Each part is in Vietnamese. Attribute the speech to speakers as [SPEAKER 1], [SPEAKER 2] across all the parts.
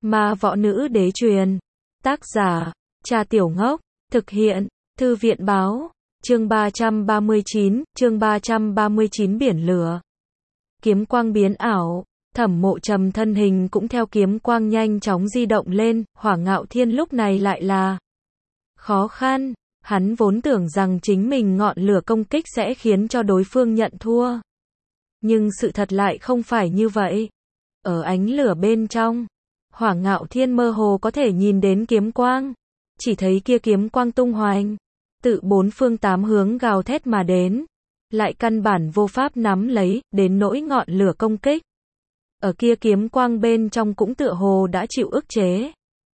[SPEAKER 1] Ma võ nữ đế truyền. Tác giả, Trà Tiểu Ngốc. Thực hiện, Thư viện báo. Chương 339 biển lửa. Kiếm quang biến ảo. Thẩm Mộ Trầm thân hình cũng theo kiếm quang nhanh chóng di động lên. Hỏa Ngạo Thiên lúc này lại là khó khăn. Hắn vốn tưởng rằng chính mình ngọn lửa công kích sẽ khiến cho đối phương nhận thua. Nhưng sự thật lại không phải như vậy. Ở ánh lửa bên trong, Hỏa Ngạo Thiên mơ hồ có thể nhìn đến kiếm quang. Chỉ thấy kia kiếm quang tung hoành, tự bốn phương tám hướng gào thét mà đến. Lại căn bản vô pháp nắm lấy, đến nỗi ngọn lửa công kích. Ở kia kiếm quang bên trong cũng tựa hồ đã chịu ức chế.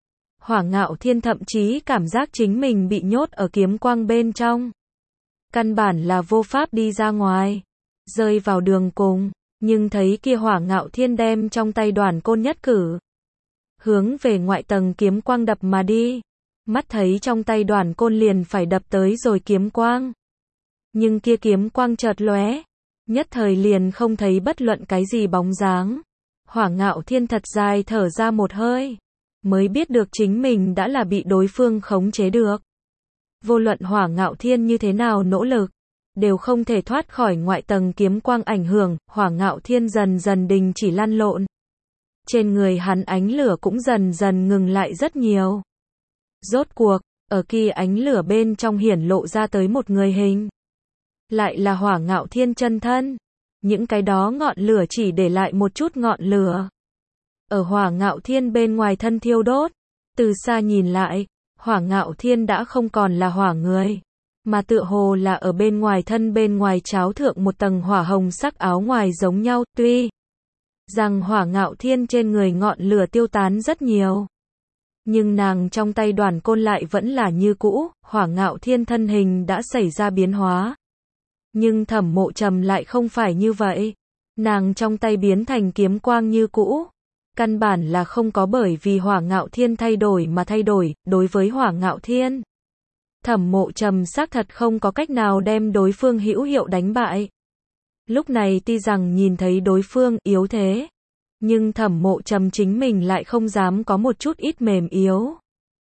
[SPEAKER 1] Hỏa Ngạo Thiên thậm chí cảm giác chính mình bị nhốt ở kiếm quang bên trong. Căn bản là vô pháp đi ra ngoài. Rơi vào đường cùng, nhưng thấy kia Hỏa Ngạo Thiên đem trong tay Đoản Côn nhất cử. Hướng về ngoại tầng kiếm quang đập mà đi. Mắt thấy trong tay Đoản Côn liền phải đập tới rồi kiếm quang. Nhưng kia kiếm quang chợt lóe. Nhất thời liền không thấy bất luận cái gì bóng dáng. Hỏa Ngạo Thiên thật dài thở ra một hơi. Mới biết được chính mình đã là bị đối phương khống chế được. Vô luận Hỏa Ngạo Thiên như thế nào nỗ lực, đều không thể thoát khỏi ngoại tầng kiếm quang ảnh hưởng. Hỏa Ngạo Thiên dần dần đình chỉ lăn lộn. Trên người hắn ánh lửa cũng dần dần ngừng lại rất nhiều. Rốt cuộc, ở kia ánh lửa bên trong hiển lộ ra tới một người hình. Lại là Hỏa Ngạo Thiên chân thân. Những cái đó ngọn lửa chỉ để lại một chút ngọn lửa. Ở Hỏa Ngạo Thiên bên ngoài thân thiêu đốt. Từ xa nhìn lại, Hỏa Ngạo Thiên đã không còn là hỏa người. Mà tựa hồ là ở bên ngoài cháo thượng một tầng hỏa hồng sắc áo ngoài giống nhau. Tuy rằng Hỏa Ngạo Thiên trên người ngọn lửa tiêu tán rất nhiều. Nhưng nàng trong tay Đoản Côn lại vẫn là như cũ. Hỏa Ngạo Thiên thân hình đã xảy ra biến hóa. Nhưng Thẩm Mộ Trầm lại không phải như vậy. Nàng trong tay biến thành kiếm quang như cũ. Căn bản là không có bởi vì Hỏa Ngạo Thiên thay đổi mà thay đổi. Đối với Hỏa Ngạo Thiên, Thẩm Mộ Trầm xác thật không có cách nào đem đối phương hữu hiệu đánh bại. Lúc này tuy rằng nhìn thấy đối phương yếu thế, nhưng Thẩm Mộ Trầm chính mình lại không dám có một chút ít mềm yếu.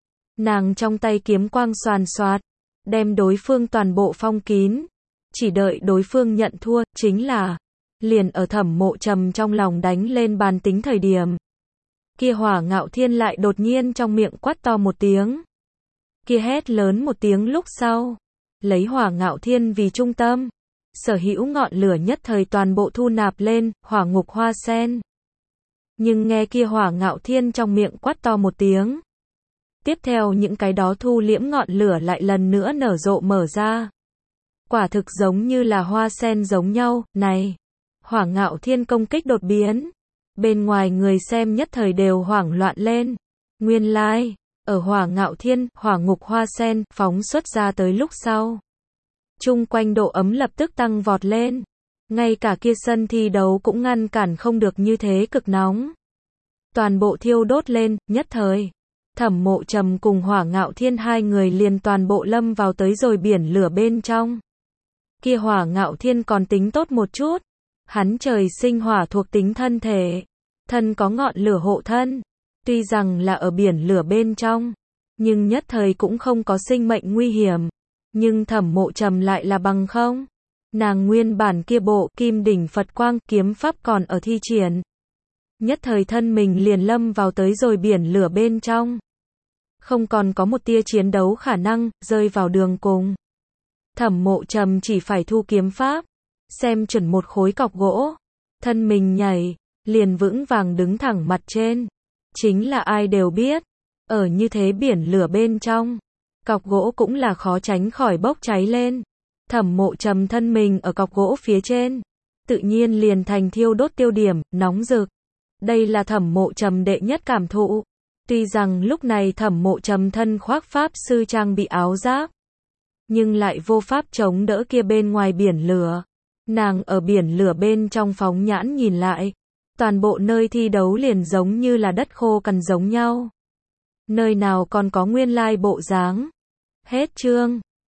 [SPEAKER 1] Nàng trong tay kiếm quang xoàn xoạt, đem đối phương toàn bộ phong kín. Chỉ đợi đối phương nhận thua, chính là liền ở Thẩm Mộ Trầm trong lòng đánh lên bàn tính thời điểm. Kia Hỏa Ngạo Thiên lại đột nhiên trong miệng quát to một tiếng. Kia hét lớn một tiếng lúc sau, lấy Hỏa Ngạo Thiên vì trung tâm, sở hữu ngọn lửa nhất thời toàn bộ thu nạp lên, hỏa ngục hoa sen. Nhưng nghe kia Hỏa Ngạo Thiên trong miệng quát to một tiếng. Tiếp theo những cái đó thu liễm ngọn lửa lại lần nữa nở rộ mở ra. Quả thực giống như là hoa sen giống nhau. Này, Hỏa Ngạo Thiên công kích đột biến. Bên ngoài người xem nhất thời đều hoảng loạn lên. Nguyên lai, ở Hỏa Ngạo Thiên, hỏa ngục hoa sen phóng xuất ra tới lúc sau, chung quanh độ ấm lập tức tăng vọt lên. Ngay cả kia sân thi đấu cũng ngăn cản không được như thế cực nóng. Toàn bộ thiêu đốt lên, nhất thời. Thẩm Mộ Trầm cùng Hỏa Ngạo Thiên hai người liền toàn bộ lâm vào tới rồi biển lửa bên trong. Kia Hỏa Ngạo Thiên còn tính tốt một chút. Hắn trời sinh hỏa thuộc tính thân thể. Thân có ngọn lửa hộ thân. Tuy rằng là ở biển lửa bên trong, nhưng nhất thời cũng không có sinh mệnh nguy hiểm. Nhưng Thẩm Mộ Trầm lại là bằng không. Nàng nguyên bản kia bộ Kim Đỉnh Phật Quang kiếm pháp còn ở thi triển. Nhất thời thân mình liền lâm vào tới rồi biển lửa bên trong. Không còn có một tia chiến đấu khả năng, rơi vào đường cùng. Thẩm Mộ Trầm chỉ phải thu kiếm pháp, xem chuẩn một khối cọc gỗ, thân mình nhảy, liền vững vàng đứng thẳng mặt trên. Chính là ai đều biết, ở như thế biển lửa bên trong, cọc gỗ cũng là khó tránh khỏi bốc cháy lên. Thẩm Mộ Trầm thân mình ở cọc gỗ phía trên, tự nhiên liền thành thiêu đốt tiêu điểm, nóng rực. Đây là Thẩm Mộ Trầm đệ nhất cảm thụ. Tuy rằng lúc này Thẩm Mộ Trầm thân khoác pháp sư trang bị áo giáp, nhưng lại vô pháp chống đỡ kia bên ngoài biển lửa. Nàng ở biển lửa bên trong phóng nhãn nhìn lại, toàn bộ nơi thi đấu liền giống như là đất khô cằn giống nhau. Nơi nào còn có nguyên lai bộ dáng. Hết chương.